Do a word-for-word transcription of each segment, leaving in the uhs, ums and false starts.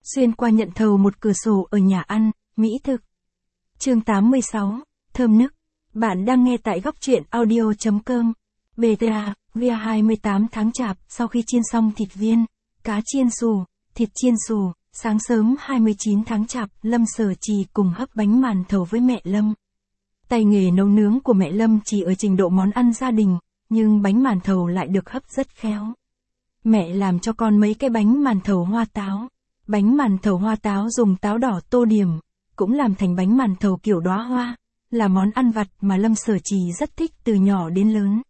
Xuyên qua nhận thầu một cửa sổ ở nhà ăn, mỹ thực. Chương tám mươi sáu, thơm nức. Bạn đang nghe tại góc truyện audio chấm com. bê tê a, via hai mươi tám tháng chạp, sau khi chiên xong thịt viên, cá chiên xù, thịt chiên xù, sáng sớm hai mươi chín tháng chạp, Lâm Sở Trì cùng hấp bánh màn thầu với mẹ Lâm. Tay nghề nấu nướng của mẹ Lâm chỉ ở trình độ món ăn gia đình, nhưng bánh màn thầu lại được hấp rất khéo. Mẹ làm cho con mấy cái bánh màn thầu hoa táo. Bánh màn thầu hoa táo dùng táo đỏ tô điểm, cũng làm thành bánh màn thầu kiểu đóa hoa, là món ăn vặt mà Lâm Sở Trì rất thích từ nhỏ đến lớn.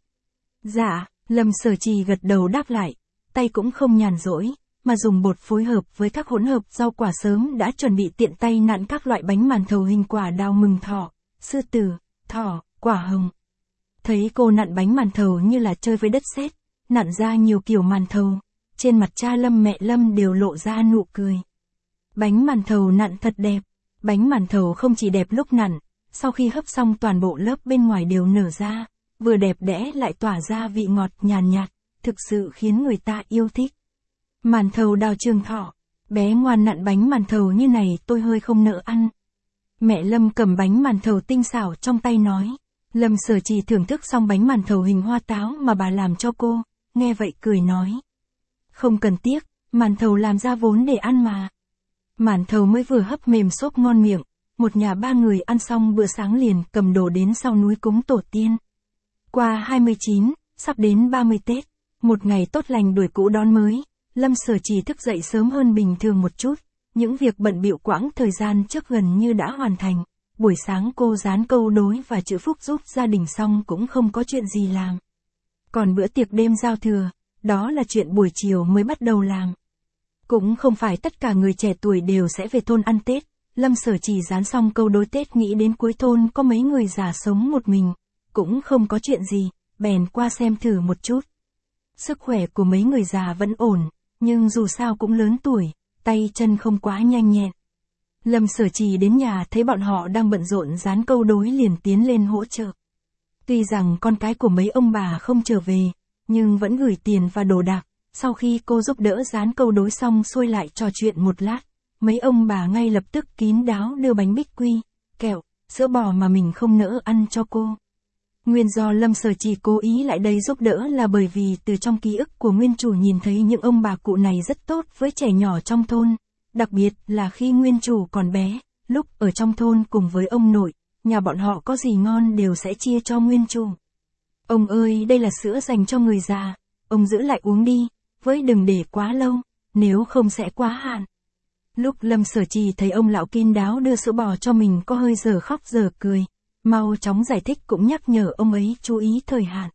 Dạ, Lâm Sở Trì gật đầu đáp lại, tay cũng không nhàn rỗi, mà dùng bột phối hợp với các hỗn hợp rau quả sớm đã chuẩn bị tiện tay nặn các loại bánh màn thầu hình quả đào mừng thọ, sư tử, thỏ, quả hồng. Thấy cô nặn bánh màn thầu như là chơi với đất sét, nặn ra nhiều kiểu màn thầu. Trên mặt cha Lâm mẹ Lâm đều lộ ra nụ cười. Bánh màn thầu nặn thật đẹp. Bánh màn thầu không chỉ đẹp lúc nặn, sau khi hấp xong toàn bộ lớp bên ngoài đều nở ra, vừa đẹp đẽ lại tỏa ra vị ngọt nhàn nhạt, thực sự khiến người ta yêu thích. Màn thầu Đào Trường Thọ, bé ngoan nặn bánh màn thầu như này tôi hơi không nỡ ăn. Mẹ Lâm cầm bánh màn thầu tinh xảo trong tay nói. Lâm Sở Trì thưởng thức xong bánh màn thầu hình hoa táo mà bà làm cho cô, nghe vậy cười nói. Không cần tiếc, màn thầu làm ra vốn để ăn mà. Màn thầu mới vừa hấp mềm xốp ngon miệng, một nhà ba người ăn xong bữa sáng liền cầm đồ đến sau núi cúng tổ tiên. Qua hai mươi chín, sắp đến ba mươi Tết, một ngày tốt lành đuổi cũ đón mới, Lâm Sở Trì thức dậy sớm hơn bình thường một chút, những việc bận bịu quãng thời gian trước gần như đã hoàn thành. Buổi sáng cô dán câu đối và chữ phúc giúp gia đình xong cũng không có chuyện gì làm. Còn bữa tiệc đêm giao thừa, đó là chuyện buổi chiều mới bắt đầu làm. Cũng không phải tất cả người trẻ tuổi đều sẽ về thôn ăn Tết, Lâm Sở Trì dán xong câu đối Tết nghĩ đến cuối thôn có mấy người già sống một mình, cũng không có chuyện gì, bèn qua xem thử một chút. Sức khỏe của mấy người già vẫn ổn, nhưng dù sao cũng lớn tuổi, tay chân không quá nhanh nhẹn. Lâm Sở Trì đến nhà thấy bọn họ đang bận rộn dán câu đối liền tiến lên hỗ trợ. Tuy rằng con cái của mấy ông bà không trở về, nhưng vẫn gửi tiền và đồ đạc. Sau khi cô giúp đỡ dán câu đối xong xuôi lại trò chuyện một lát, mấy ông bà ngay lập tức kín đáo đưa bánh bích quy, kẹo, sữa bò mà mình không nỡ ăn cho cô. Nguyên do Lâm Sở Trì cố ý lại đây giúp đỡ là bởi vì từ trong ký ức của nguyên chủ nhìn thấy những ông bà cụ này rất tốt với trẻ nhỏ trong thôn, đặc biệt là khi nguyên chủ còn bé, lúc ở trong thôn cùng với ông nội, nhà bọn họ có gì ngon đều sẽ chia cho nguyên chủ. Ông ơi, đây là sữa dành cho người già, ông giữ lại uống đi, với đừng để quá lâu, nếu không sẽ quá hạn. Lúc Lâm Sở Trì thấy ông lão kín đáo đưa sữa bò cho mình có hơi giờ khóc giờ cười, mau chóng giải thích cũng nhắc nhở ông ấy chú ý thời hạn.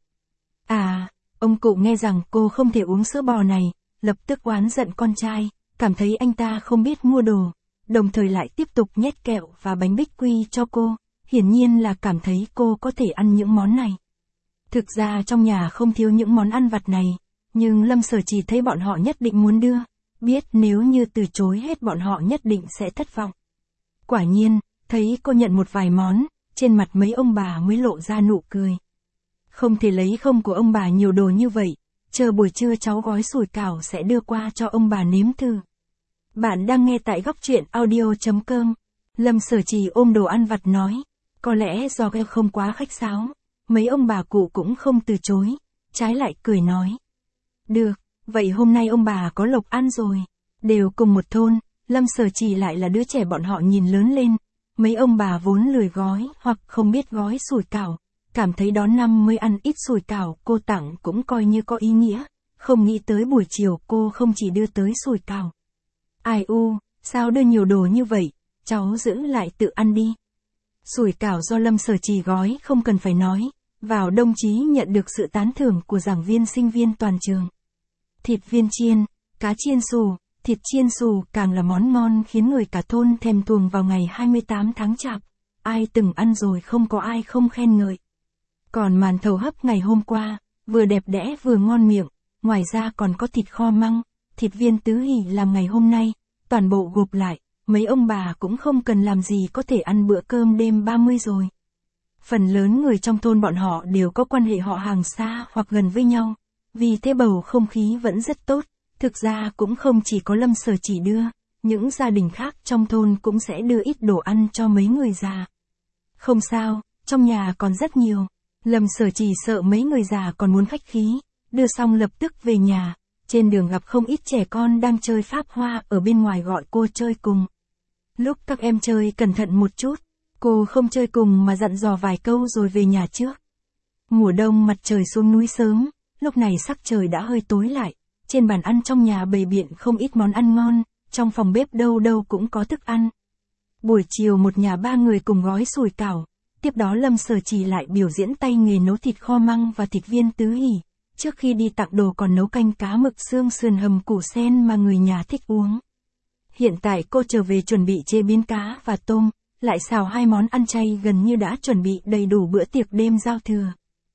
À, ông cụ nghe rằng cô không thể uống sữa bò này, lập tức oán giận con trai, cảm thấy anh ta không biết mua đồ, đồng thời lại tiếp tục nhét kẹo và bánh bích quy cho cô, hiển nhiên là cảm thấy cô có thể ăn những món này. Thực ra trong nhà không thiếu những món ăn vặt này, nhưng Lâm Sở Trì thấy bọn họ nhất định muốn đưa, biết nếu như từ chối hết bọn họ nhất định sẽ thất vọng. Quả nhiên, thấy cô nhận một vài món, trên mặt mấy ông bà mới lộ ra nụ cười. Không thể lấy không của ông bà nhiều đồ như vậy, chờ buổi trưa cháu gói sủi cảo sẽ đưa qua cho ông bà nếm thử. Bạn đang nghe tại góc truyện audio chấm com. Lâm Sở Trì ôm đồ ăn vặt nói, có lẽ do em không quá khách sáo. Mấy ông bà cụ cũng không từ chối, trái lại cười nói. Được, vậy hôm nay ông bà có lộc ăn rồi. Đều cùng một thôn, Lâm Sở Trì lại là đứa trẻ bọn họ nhìn lớn lên. Mấy ông bà vốn lười gói hoặc không biết gói sủi cảo, cảm thấy đón năm mới ăn ít sủi cảo cô tặng cũng coi như có ý nghĩa. Không nghĩ tới buổi chiều cô không chỉ đưa tới sủi cảo. Ai u, sao đưa nhiều đồ như vậy, cháu giữ lại tự ăn đi. Sủi cảo do Lâm Sở Trì gói không cần phải nói, vào đồng chí nhận được sự tán thưởng của giảng viên sinh viên toàn trường. Thịt viên chiên, cá chiên xù, thịt chiên xù càng là món ngon khiến người cả thôn thèm thuồng vào ngày hai mươi tám tháng chạp, ai từng ăn rồi không có ai không khen ngợi. Còn màn thầu hấp ngày hôm qua, vừa đẹp đẽ vừa ngon miệng, ngoài ra còn có thịt kho măng, thịt viên tứ hỉ làm ngày hôm nay, toàn bộ gộp lại. Mấy ông bà cũng không cần làm gì có thể ăn bữa cơm đêm ba mươi rồi. Phần lớn người trong thôn bọn họ đều có quan hệ họ hàng xa hoặc gần với nhau, vì thế bầu không khí vẫn rất tốt. Thực ra cũng không chỉ có Lâm Sở Trì đưa, những gia đình khác trong thôn cũng sẽ đưa ít đồ ăn cho mấy người già. Không sao, trong nhà còn rất nhiều. Lâm Sở Trì sợ mấy người già còn muốn khách khí, đưa xong lập tức về nhà. Trên đường gặp không ít trẻ con đang chơi pháp hoa ở bên ngoài gọi cô chơi cùng. Lúc các em chơi cẩn thận một chút, cô không chơi cùng mà dặn dò vài câu rồi về nhà trước. Mùa đông mặt trời xuống núi sớm, lúc này sắc trời đã hơi tối lại. Trên bàn ăn trong nhà bày biện không ít món ăn ngon, trong phòng bếp đâu đâu cũng có thức ăn. Buổi chiều một nhà ba người cùng gói sủi cảo, tiếp đó Lâm Sở Trì lại biểu diễn tay nghề nấu thịt kho măng và thịt viên tứ hỉ. Trước khi đi tặng đồ còn nấu canh cá mực xương sườn hầm củ sen mà người nhà thích uống. Hiện tại cô trở về chuẩn bị chế biến cá và tôm, lại xào hai món ăn chay gần như đã chuẩn bị đầy đủ bữa tiệc đêm giao thừa.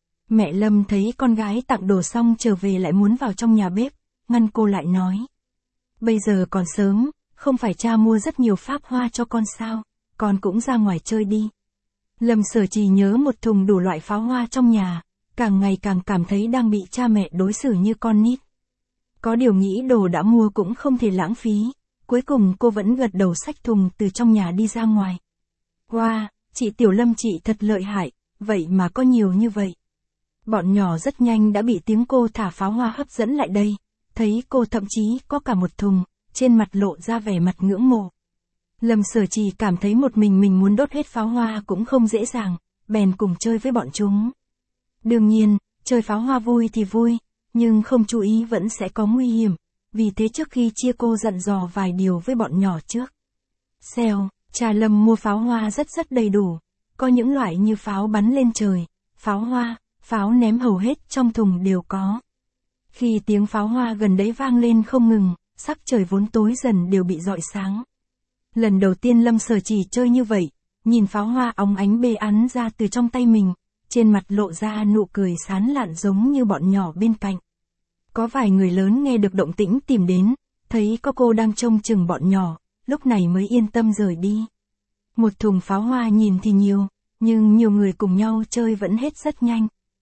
Mẹ Lâm thấy con gái tặng đồ xong trở về lại muốn vào trong nhà bếp, ngăn cô lại nói. Bây giờ còn sớm, không phải cha mua rất nhiều pháp hoa cho con sao, con cũng ra ngoài chơi đi. Lâm Sở Trì nhớ một thùng đủ loại pháo hoa trong nhà, càng ngày càng cảm thấy đang bị cha mẹ đối xử như con nít. Có điều nghĩ đồ đã mua cũng không thể lãng phí, cuối cùng cô vẫn gật đầu xách thùng từ trong nhà đi ra ngoài. Wow, chị Tiểu Lâm chị thật lợi hại, vậy mà có nhiều như vậy. Bọn nhỏ rất nhanh đã bị tiếng cô thả pháo hoa hấp dẫn lại đây, thấy cô thậm chí có cả một thùng, trên mặt lộ ra vẻ mặt ngưỡng mộ. Lâm Sở Trì cảm thấy một mình mình muốn đốt hết pháo hoa cũng không dễ dàng, bèn cùng chơi với bọn chúng. Đương nhiên, chơi pháo hoa vui thì vui, nhưng không chú ý vẫn sẽ có nguy hiểm, vì thế trước khi chia cô dặn dò vài điều với bọn nhỏ trước. Xèo, cha Lâm mua pháo hoa rất rất đầy đủ, có những loại như pháo bắn lên trời, pháo hoa, pháo ném hầu hết trong thùng đều có. Khi tiếng pháo hoa gần đấy vang lên không ngừng, sắc trời vốn tối dần đều bị rọi sáng. Lần đầu tiên Lâm Sở Trì chơi như vậy, nhìn pháo hoa óng ánh bê ắn ra từ trong tay mình, trên mặt lộ ra nụ cười sán lạn giống như bọn nhỏ bên cạnh. Có vài người lớn nghe được động tĩnh tìm đến, thấy có cô đang trông chừng bọn nhỏ, lúc này mới yên tâm rời đi. Một thùng pháo hoa nhìn thì nhiều, nhưng nhiều người cùng nhau chơi vẫn hết rất nhanh.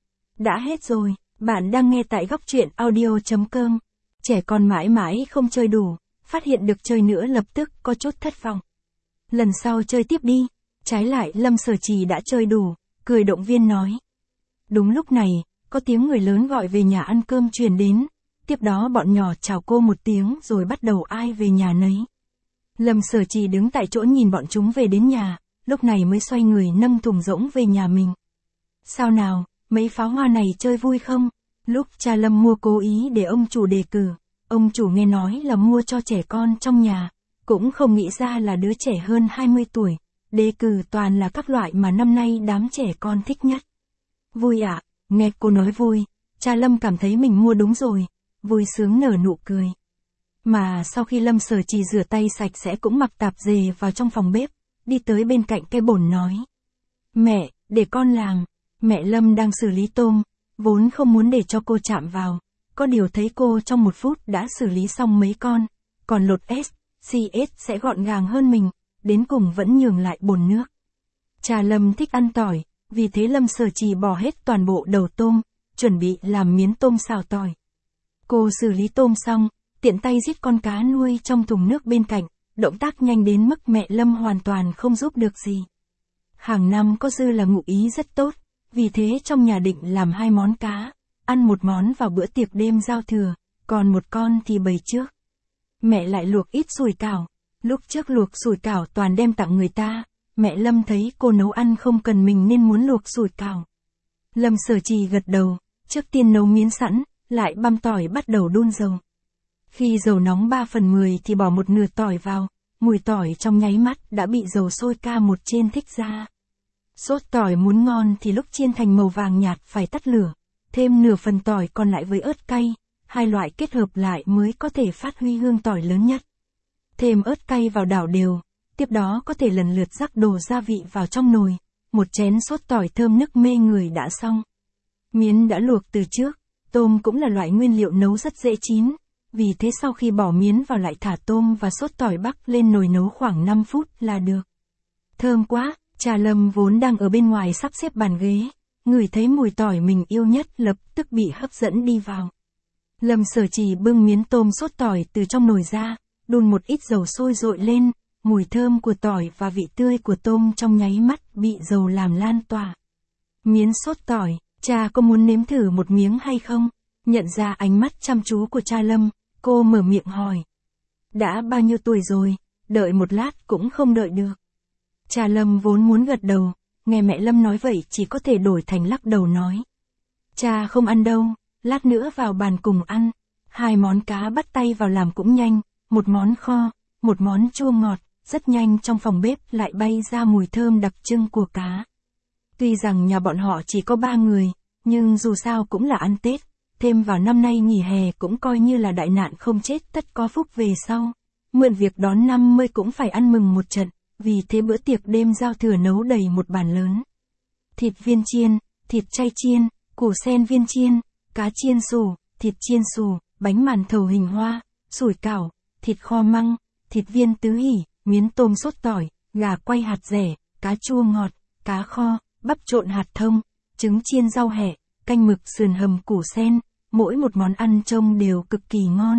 Đã hết rồi, bạn đang nghe tại góc truyện audio chấm com. Trẻ con mãi mãi không chơi đủ, phát hiện được chơi nữa lập tức có chút thất vọng. Lần sau chơi tiếp đi, trái lại Lâm Sở Trì đã chơi đủ, cười động viên nói. Đúng lúc này, có tiếng người lớn gọi về nhà ăn cơm truyền đến, tiếp đó bọn nhỏ chào cô một tiếng rồi bắt đầu ai về nhà nấy. Lâm Sở Trì đứng tại chỗ nhìn bọn chúng về đến nhà, lúc này mới xoay người nâng thùng rỗng về nhà mình. Sao nào, mấy pháo hoa này chơi vui không? Lúc cha Lâm mua cố ý để ông chủ đề cử, ông chủ nghe nói là mua cho trẻ con trong nhà, cũng không nghĩ ra là đứa trẻ hơn hai mươi tuổi, đề cử toàn là các loại mà năm nay đám trẻ con thích nhất. Vui ạ, à? Nghe cô nói vui, cha Lâm cảm thấy mình mua đúng rồi, vui sướng nở nụ cười. Mà sau khi Lâm Sở Trì rửa tay sạch sẽ cũng mặc tạp dề vào trong phòng bếp, đi tới bên cạnh cái bồn nói. Mẹ, để con làm. Mẹ Lâm đang xử lý tôm, vốn không muốn để cho cô chạm vào, có điều thấy cô trong một phút đã xử lý xong mấy con, còn lột S, xê ét sẽ gọn gàng hơn mình, đến cùng vẫn nhường lại bồn nước. Cha Lâm thích ăn tỏi, vì thế Lâm Sở Trì bỏ hết toàn bộ đầu tôm, chuẩn bị làm miến tôm xào tỏi. Cô xử lý tôm xong, tiện tay giết con cá nuôi trong thùng nước bên cạnh, động tác nhanh đến mức mẹ Lâm hoàn toàn không giúp được gì. Hàng năm có dư là ngụ ý rất tốt, vì thế trong nhà định làm hai món cá, ăn một món vào bữa tiệc đêm giao thừa, còn một con thì bày trước. Mẹ lại luộc ít sủi cảo, lúc trước luộc sủi cảo toàn đem tặng người ta, mẹ Lâm thấy cô nấu ăn không cần mình nên muốn luộc sủi cảo. Lâm Sở Trì gật đầu, trước tiên nấu miến sẵn, lại băm tỏi bắt đầu đun dầu. Khi dầu nóng ba phần mười thì bỏ một nửa tỏi vào, mùi tỏi trong nháy mắt đã bị dầu sôi ca một trên thích ra. Sốt tỏi muốn ngon thì lúc chiên thành màu vàng nhạt phải tắt lửa, thêm nửa phần tỏi còn lại với ớt cay, hai loại kết hợp lại mới có thể phát huy hương tỏi lớn nhất. Thêm ớt cay vào đảo đều, tiếp đó có thể lần lượt rắc đồ gia vị vào trong nồi, một chén sốt tỏi thơm nức mê người đã xong. Miến đã luộc từ trước, tôm cũng là loại nguyên liệu nấu rất dễ chín, vì thế sau khi bỏ miến vào lại thả tôm và sốt tỏi bắc lên nồi nấu khoảng năm phút là được. Thơm quá! Cha Lâm vốn đang ở bên ngoài sắp xếp bàn ghế, ngửi thấy mùi tỏi mình yêu nhất lập tức bị hấp dẫn đi vào. Lâm Sở Trì bưng miến tôm sốt tỏi từ trong nồi ra, đun một ít dầu sôi dội lên, mùi thơm của tỏi và vị tươi của tôm trong nháy mắt bị dầu làm lan tỏa. Miến sốt tỏi, cha có muốn nếm thử một miếng hay không? Nhận ra ánh mắt chăm chú của cha Lâm, cô mở miệng hỏi. Đã bao nhiêu tuổi rồi, đợi một lát cũng không đợi được. Cha Lâm vốn muốn gật đầu, nghe mẹ Lâm nói vậy chỉ có thể đổi thành lắc đầu nói. Cha không ăn đâu, lát nữa vào bàn cùng ăn. Hai món cá bắt tay vào làm cũng nhanh, một món kho, một món chua ngọt, rất nhanh trong phòng bếp lại bay ra mùi thơm đặc trưng của cá. Tuy rằng nhà bọn họ chỉ có ba người, nhưng dù sao cũng là ăn Tết, thêm vào năm nay nghỉ hè cũng coi như là đại nạn không chết tất có phúc về sau. Mượn việc đón năm mươi cũng phải ăn mừng một trận, vì thế bữa tiệc đêm giao thừa nấu đầy một bàn lớn. Thịt viên chiên, thịt chay chiên, củ sen viên chiên, cá chiên xù, thịt chiên xù, bánh màn thầu hình hoa, sủi cảo, thịt kho măng, thịt viên tứ hỉ, miến tôm sốt tỏi, gà quay hạt dẻ, cá chua ngọt, cá kho, bắp trộn hạt thông, trứng chiên rau hẹ, canh mực sườn hầm củ sen, mỗi một món ăn trông đều cực kỳ ngon.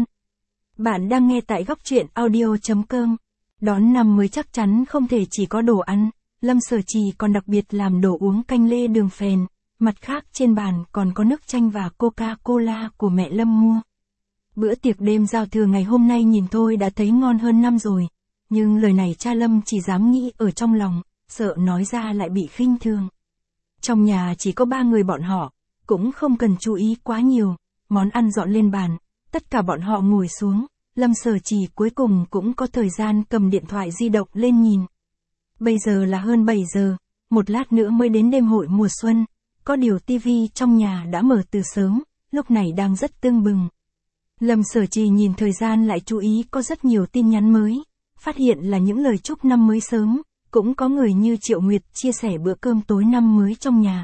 Bạn đang nghe tại góc truyện audio chấm com. Đón năm mới chắc chắn không thể chỉ có đồ ăn, Lâm Sở Trì còn đặc biệt làm đồ uống canh lê đường phèn, mặt khác trên bàn còn có nước chanh và Coca-Cola của mẹ Lâm mua. Bữa tiệc đêm giao thừa ngày hôm nay nhìn thôi đã thấy ngon hơn năm rồi, nhưng lời này cha Lâm chỉ dám nghĩ ở trong lòng, sợ nói ra lại bị khinh thường. Trong nhà chỉ có ba người bọn họ, cũng không cần chú ý quá nhiều, món ăn dọn lên bàn, tất cả bọn họ ngồi xuống, Lâm Sở Trì cuối cùng cũng có thời gian cầm điện thoại di động lên nhìn. Bây giờ là hơn bảy giờ, một lát nữa mới đến đêm hội mùa xuân, có điều tivi trong nhà đã mở từ sớm, lúc này đang rất tưng bừng. Lâm Sở Trì nhìn thời gian lại chú ý có rất nhiều tin nhắn mới, phát hiện là những lời chúc năm mới sớm, cũng có người như Triệu Nguyệt chia sẻ bữa cơm tối năm mới trong nhà.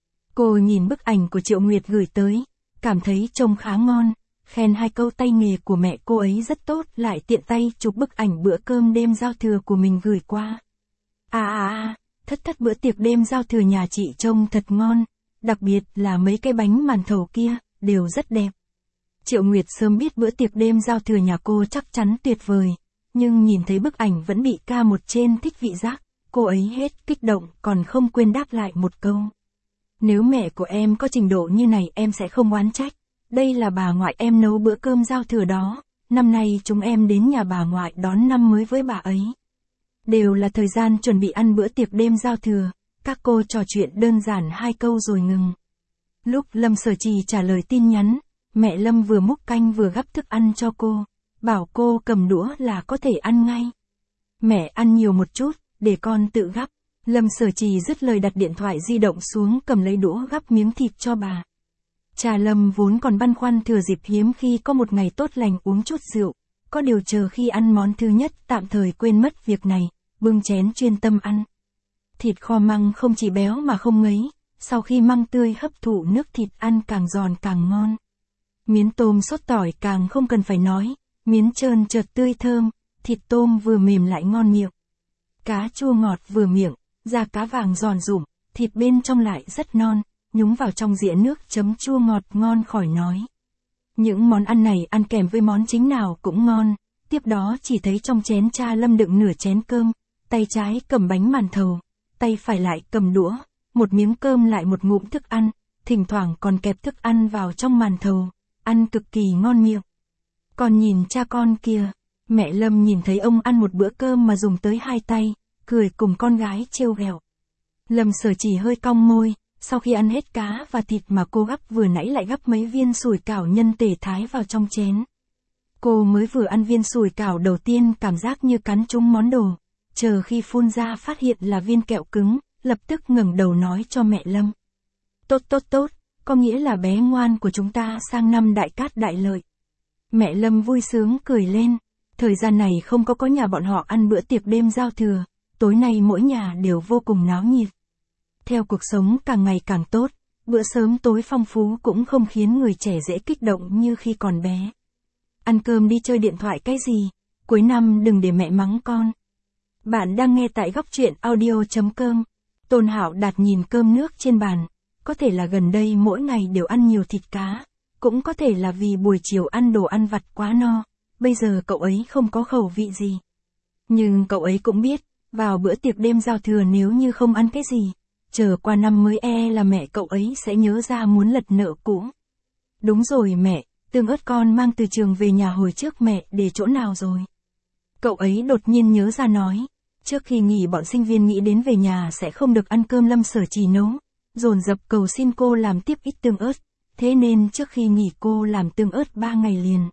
Cô nhìn bức ảnh của Triệu Nguyệt gửi tới, cảm thấy trông khá ngon, khen hai câu tay nghề của mẹ cô ấy rất tốt, lại tiện tay chụp bức ảnh bữa cơm đêm giao thừa của mình gửi qua. À à à, thất thất bữa tiệc đêm giao thừa nhà chị trông thật ngon, đặc biệt là mấy cái bánh màn thầu kia, đều rất đẹp. Triệu Nguyệt sớm biết bữa tiệc đêm giao thừa nhà cô chắc chắn tuyệt vời, nhưng nhìn thấy bức ảnh vẫn bị ca một trên thích vị giác, cô ấy hết kích động còn không quên đáp lại một câu. Nếu mẹ của em có trình độ như này em sẽ không oán trách, đây là bà ngoại em nấu bữa cơm giao thừa đó, năm nay chúng em đến nhà bà ngoại đón năm mới với bà ấy. Đều là thời gian chuẩn bị ăn bữa tiệc đêm giao thừa, các cô trò chuyện đơn giản hai câu rồi ngừng. Lúc Lâm Sở Trì trả lời tin nhắn, mẹ Lâm vừa múc canh vừa gắp thức ăn cho cô, bảo cô cầm đũa là có thể ăn ngay. Mẹ ăn nhiều một chút, để con tự gắp. Lâm Sở Trì dứt lời đặt điện thoại di động xuống cầm lấy đũa gắp miếng thịt cho bà. Cha Lâm vốn còn băn khoăn thừa dịp hiếm khi có một ngày tốt lành uống chút rượu, có điều chờ khi ăn món thứ nhất tạm thời quên mất việc này, bưng chén chuyên tâm ăn. Thịt kho măng không chỉ béo mà không ngấy, sau khi măng tươi hấp thụ nước thịt ăn càng giòn càng ngon. Miến tôm sốt tỏi càng không cần phải nói, miến trơn trượt tươi thơm, thịt tôm vừa mềm lại ngon miệng. Cá chua ngọt vừa miệng, da cá vàng giòn rụm, thịt bên trong lại rất non, nhúng vào trong dĩa nước chấm chua ngọt ngon khỏi nói. Những món ăn này ăn kèm với món chính nào cũng ngon, tiếp đó chỉ thấy trong chén cha Lâm đựng nửa chén cơm, tay trái cầm bánh màn thầu, tay phải lại cầm đũa, một miếng cơm lại một ngụm thức ăn, thỉnh thoảng còn kẹp thức ăn vào trong màn thầu, ăn cực kỳ ngon miệng. Còn nhìn cha con kia, mẹ Lâm nhìn thấy ông ăn một bữa cơm mà dùng tới hai tay, cười cùng con gái trêu ghẹo. Lâm Sở Trì hơi cong môi, sau khi ăn hết cá và thịt mà cô gắp vừa nãy lại gắp mấy viên sủi cảo nhân tể thái vào trong chén. Cô mới vừa ăn viên sủi cảo đầu tiên cảm giác như cắn trúng món đồ, chờ khi phun ra phát hiện là viên kẹo cứng, lập tức ngẩng đầu nói cho mẹ Lâm. Tốt tốt tốt, có nghĩa là bé ngoan của chúng ta sang năm đại cát đại lợi. Mẹ Lâm vui sướng cười lên, thời gian này không có có nhà bọn họ ăn bữa tiệc đêm giao thừa, tối nay mỗi nhà đều vô cùng náo nhiệt. Theo cuộc sống càng ngày càng tốt, bữa sớm tối phong phú cũng không khiến người trẻ dễ kích động như khi còn bé. Ăn cơm đi chơi điện thoại cái gì, cuối năm đừng để mẹ mắng con. Bạn đang nghe tại góc truyện audio chấm com. Tôn Hạo Đạt nhìn cơm nước trên bàn, có thể là gần đây mỗi ngày đều ăn nhiều thịt cá, cũng có thể là vì buổi chiều ăn đồ ăn vặt quá no, bây giờ cậu ấy không có khẩu vị gì. Nhưng cậu ấy cũng biết, vào bữa tiệc đêm giao thừa nếu như không ăn cái gì, chờ qua năm mới e là mẹ cậu ấy sẽ nhớ ra muốn lật nợ cũ. Đúng rồi mẹ, tương ớt con mang từ trường về nhà hồi trước mẹ để chỗ nào rồi? Cậu ấy đột nhiên nhớ ra nói, trước khi nghỉ bọn sinh viên nghĩ đến về nhà sẽ không được ăn cơm Lâm Sở Trì nấu, dồn dập cầu xin cô làm tiếp ít tương ớt, thế nên trước khi nghỉ cô làm tương ớt ba ngày liền.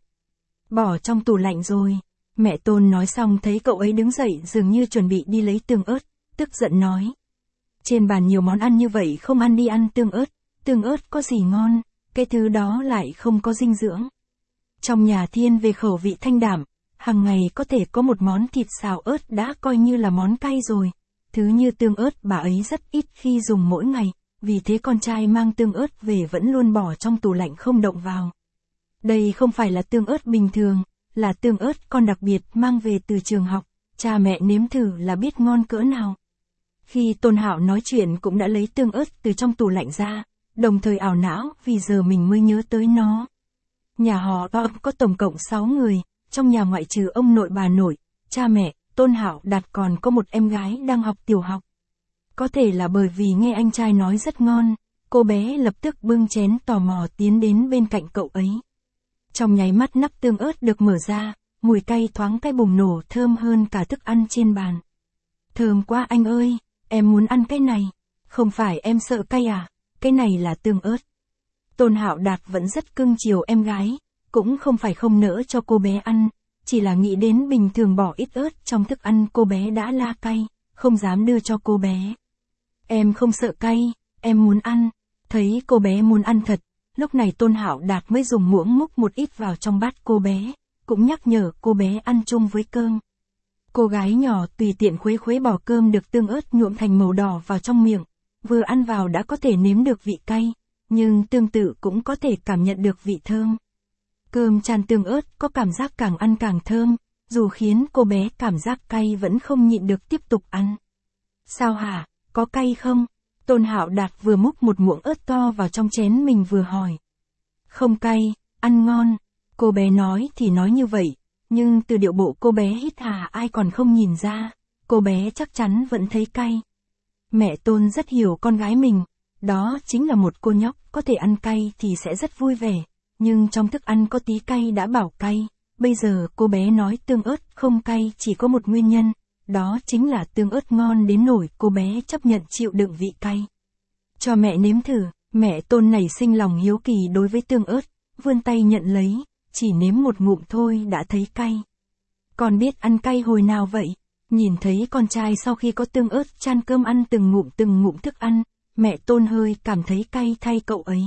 Bỏ trong tủ lạnh rồi. Mẹ Tôn nói xong thấy cậu ấy đứng dậy dường như chuẩn bị đi lấy tương ớt, tức giận nói. Trên bàn nhiều món ăn như vậy không ăn đi ăn tương ớt, tương ớt có gì ngon, cái thứ đó lại không có dinh dưỡng. Trong nhà thiên về khẩu vị thanh đạm, hàng ngày có thể có một món thịt xào ớt đã coi như là món cay rồi. Thứ như tương ớt bà ấy rất ít khi dùng mỗi ngày, vì thế con trai mang tương ớt về vẫn luôn bỏ trong tủ lạnh không động vào. Đây không phải là tương ớt bình thường, là tương ớt con đặc biệt mang về từ trường học, cha mẹ nếm thử là biết ngon cỡ nào. Khi Tôn Hạo nói chuyện cũng đã lấy tương ớt từ trong tủ lạnh ra, đồng thời ảo não vì giờ mình mới nhớ tới nó. Nhà họ có tổng cộng sáu người, trong nhà ngoại trừ ông nội bà nội, cha mẹ, Tôn Hạo Đạt còn có một em gái đang học tiểu học. Có thể là bởi vì nghe anh trai nói rất ngon, cô bé lập tức bưng chén tò mò tiến đến bên cạnh cậu ấy. Trong nháy mắt nắp tương ớt được mở ra, mùi cay thoáng cái bùng nổ thơm hơn cả thức ăn trên bàn. Thơm quá anh ơi, em muốn ăn cái này. Không phải em sợ cay à, cái này là tương ớt. Tôn Hạo Đạt vẫn rất cưng chiều em gái, cũng không phải không nỡ cho cô bé ăn, chỉ là nghĩ đến bình thường bỏ ít ớt trong thức ăn cô bé đã la cay, không dám đưa cho cô bé. Em không sợ cay, em muốn ăn. Thấy cô bé muốn ăn thật, lúc này Tôn Hạo Đạt mới dùng muỗng múc một ít vào trong bát cô bé, cũng nhắc nhở cô bé ăn chung với cơm. Cô gái nhỏ tùy tiện khuấy khuấy bỏ cơm được tương ớt nhuộm thành màu đỏ vào trong miệng, vừa ăn vào đã có thể nếm được vị cay, nhưng tương tự cũng có thể cảm nhận được vị thơm. Cơm chan tương ớt có cảm giác càng ăn càng thơm, dù khiến cô bé cảm giác cay vẫn không nhịn được tiếp tục ăn. Sao hả, có cay không? Tôn Hạo Đạt vừa múc một muỗng ớt to vào trong chén mình vừa hỏi. Không cay, ăn ngon. Cô bé nói thì nói như vậy, nhưng từ điệu bộ cô bé hít hà ai còn không nhìn ra, cô bé chắc chắn vẫn thấy cay. Mẹ Tôn rất hiểu con gái mình, đó chính là một cô nhóc, có thể ăn cay thì sẽ rất vui vẻ, nhưng trong thức ăn có tí cay đã bảo cay, bây giờ cô bé nói tương ớt không cay chỉ có một nguyên nhân, đó chính là tương ớt ngon đến nỗi cô bé chấp nhận chịu đựng vị cay. Cho mẹ nếm thử, mẹ Tôn nảy sinh lòng hiếu kỳ đối với tương ớt, vươn tay nhận lấy, chỉ nếm một ngụm thôi đã thấy cay. Con biết ăn cay hồi nào vậy? Nhìn thấy con trai sau khi có tương ớt chan cơm ăn từng ngụm từng ngụm thức ăn, mẹ Tôn hơi cảm thấy cay thay cậu ấy.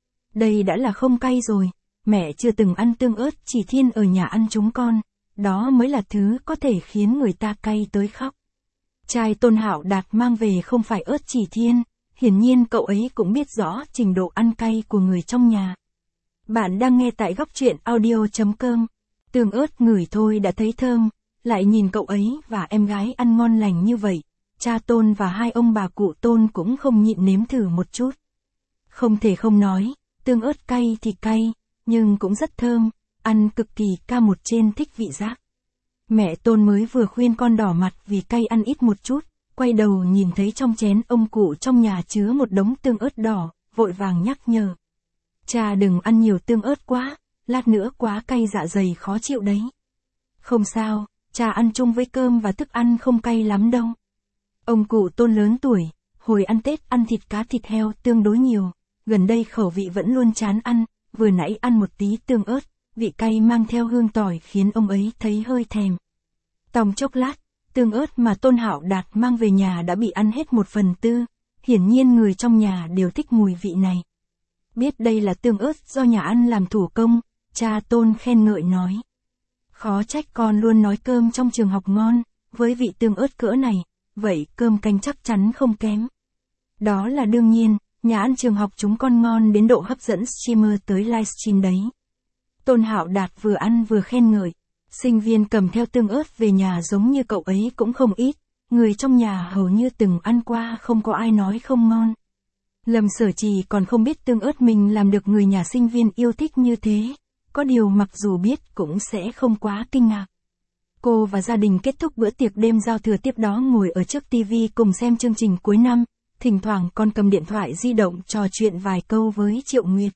Đây đã là không cay rồi, mẹ chưa từng ăn tương ớt chỉ thiên ở nhà ăn chúng con, đó mới là thứ có thể khiến người ta cay tới khóc. Trai Tôn Hạo Đạt mang về không phải ớt chỉ thiên, hiển nhiên cậu ấy cũng biết rõ trình độ ăn cay của người trong nhà. Bạn đang nghe tại góc truyện audio chấm com. Tương ớt ngửi thôi đã thấy thơm, lại nhìn cậu ấy và em gái ăn ngon lành như vậy, cha Tôn và hai ông bà cụ Tôn cũng không nhịn nếm thử một chút. Không thể không nói, tương ớt cay thì cay, nhưng cũng rất thơm, ăn cực kỳ ca một trên thích vị giác. Mẹ Tôn mới vừa khuyên con đỏ mặt vì cay ăn ít một chút, quay đầu nhìn thấy trong chén ông cụ trong nhà chứa một đống tương ớt đỏ, vội vàng nhắc nhở. Cha đừng ăn nhiều tương ớt quá, lát nữa quá cay dạ dày khó chịu đấy. Không sao, cha ăn chung với cơm và thức ăn không cay lắm đâu. Ông cụ Tôn lớn tuổi, hồi ăn Tết ăn thịt cá thịt heo tương đối nhiều, gần đây khẩu vị vẫn luôn chán ăn, vừa nãy ăn một tí tương ớt, vị cay mang theo hương tỏi khiến ông ấy thấy hơi thèm. Tòng chốc lát, tương ớt mà Tôn Hạo Đạt mang về nhà đã bị ăn hết một phần tư, hiển nhiên người trong nhà đều thích mùi vị này. Biết đây là tương ớt do nhà ăn làm thủ công, cha Tôn khen ngợi nói. Khó trách con luôn nói cơm trong trường học ngon, với vị tương ớt cỡ này, vậy cơm canh chắc chắn không kém. Đó là đương nhiên, nhà ăn trường học chúng con ngon đến độ hấp dẫn streamer tới livestream đấy. Tôn Hạo Đạt vừa ăn vừa khen ngợi. Sinh viên cầm theo tương ớt về nhà giống như cậu ấy cũng không ít, người trong nhà hầu như từng ăn qua không có ai nói không ngon. Lâm Sở Trì còn không biết tương ớt mình làm được người nhà sinh viên yêu thích như thế, có điều mặc dù biết cũng sẽ không quá kinh ngạc. Cô và gia đình kết thúc bữa tiệc đêm giao thừa tiếp đó ngồi ở trước tivi cùng xem chương trình cuối năm, thỉnh thoảng còn cầm điện thoại di động trò chuyện vài câu với Triệu Nguyệt.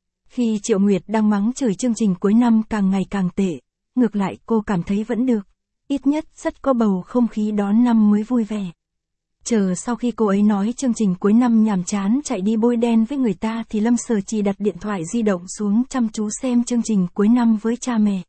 Khi Triệu Nguyệt đang mắng chửi chương trình cuối năm càng ngày càng tệ, ngược lại cô cảm thấy vẫn được, ít nhất rất có bầu không khí đón năm mới vui vẻ. Chờ sau khi cô ấy nói chương trình cuối năm nhàm chán chạy đi bôi đen với người ta thì Lâm Sở Trì đặt điện thoại di động xuống chăm chú xem chương trình cuối năm với cha mẹ.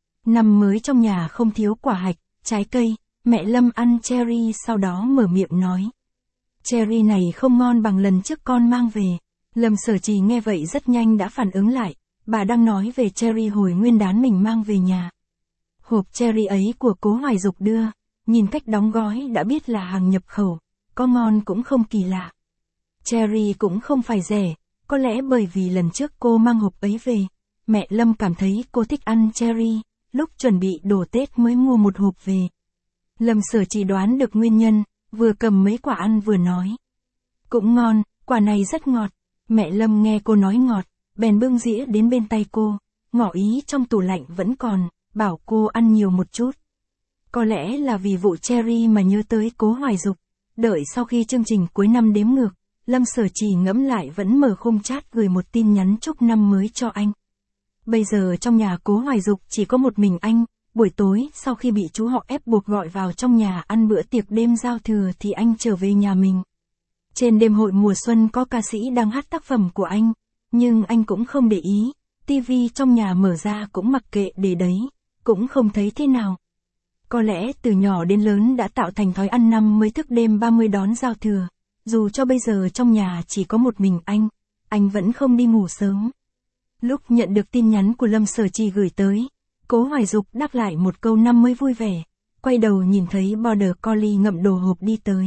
Năm mới trong nhà không thiếu quả hạch, trái cây, mẹ Lâm ăn cherry sau đó mở miệng nói. Cherry này không ngon bằng lần trước con mang về. Lâm Sở Trì nghe vậy rất nhanh đã phản ứng lại, bà đang nói về cherry hồi nguyên đán mình mang về nhà. Hộp cherry ấy của Cố Hoài Dục đưa, nhìn cách đóng gói đã biết là hàng nhập khẩu, có ngon cũng không kỳ lạ. Cherry cũng không phải rẻ, có lẽ bởi vì lần trước cô mang hộp ấy về, mẹ Lâm cảm thấy cô thích ăn cherry, lúc chuẩn bị đồ Tết mới mua một hộp về. Lâm Sở Trì đoán được nguyên nhân, vừa cầm mấy quả ăn vừa nói. Cũng ngon, quả này rất ngọt. Mẹ Lâm nghe cô nói ngọt, bèn bưng dĩa đến bên tay cô, ngỏ ý trong tủ lạnh vẫn còn, bảo cô ăn nhiều một chút. Có lẽ là vì vụ cherry mà nhớ tới Cố Hoài Dục. Đợi sau khi chương trình cuối năm đếm ngược, Lâm Sở Trì ngẫm lại vẫn mở khung chat gửi một tin nhắn chúc năm mới cho anh. Bây giờ trong nhà Cố Hoài Dục chỉ có một mình anh, buổi tối sau khi bị chú họ ép buộc gọi vào trong nhà ăn bữa tiệc đêm giao thừa thì anh trở về nhà mình. Trên đêm hội mùa xuân có ca sĩ đang hát tác phẩm của anh, nhưng anh cũng không để ý, tivi trong nhà mở ra cũng mặc kệ để đấy, cũng không thấy thế nào. Có lẽ từ nhỏ đến lớn đã tạo thành thói ăn năm mới thức đêm ba mươi đón giao thừa, dù cho bây giờ trong nhà chỉ có một mình anh, anh vẫn không đi ngủ sớm. Lúc nhận được tin nhắn của Lâm Sở Trì gửi tới, Cố Hoài Dục đáp lại một câu năm mới vui vẻ, quay đầu nhìn thấy Border Collie ngậm đồ hộp đi tới.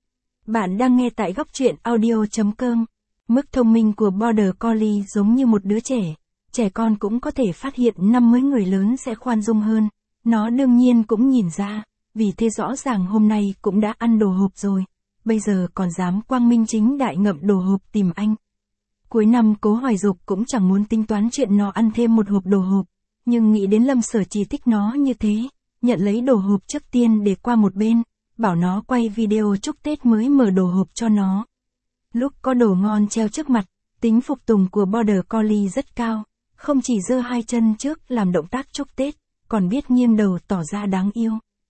Bạn đang nghe tại góc truyện audio chấm com. Mức thông minh của Border Collie giống như một đứa trẻ, trẻ con cũng có thể phát hiện năm mới người lớn sẽ khoan dung hơn, nó đương nhiên cũng nhìn ra, vì thế rõ ràng hôm nay cũng đã ăn đồ hộp rồi, bây giờ còn dám quang minh chính đại ngậm đồ hộp tìm anh. Cuối năm Cố Hoài Dục cũng chẳng muốn tính toán chuyện nó ăn thêm một hộp đồ hộp, nhưng nghĩ đến Lâm Sở Trì thích nó như thế, nhận lấy đồ hộp trước tiên để qua một bên, bảo nó quay video chúc Tết mới mở đồ hộp cho nó. Lúc có đồ ngon treo trước mặt, tính phục tùng của Border Collie rất cao, không chỉ giơ hai chân trước làm động tác chúc Tết, còn biết nghiêng đầu tỏ ra đáng yêu.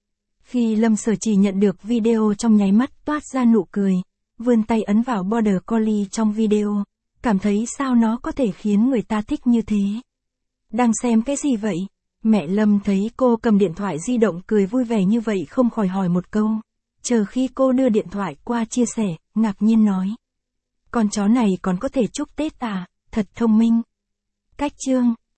Khi Lâm Sở Trì nhận được video trong nháy mắt toát ra nụ cười, vươn tay ấn vào Border Collie trong video, cảm thấy sao nó có thể khiến người ta thích như thế. Đang xem cái gì vậy? Mẹ Lâm thấy cô cầm điện thoại di động cười vui vẻ như vậy không khỏi hỏi một câu. Chờ khi cô đưa điện thoại qua chia sẻ, ngạc nhiên nói. Con chó này còn có thể chúc Tết à, thật thông minh. Cách chương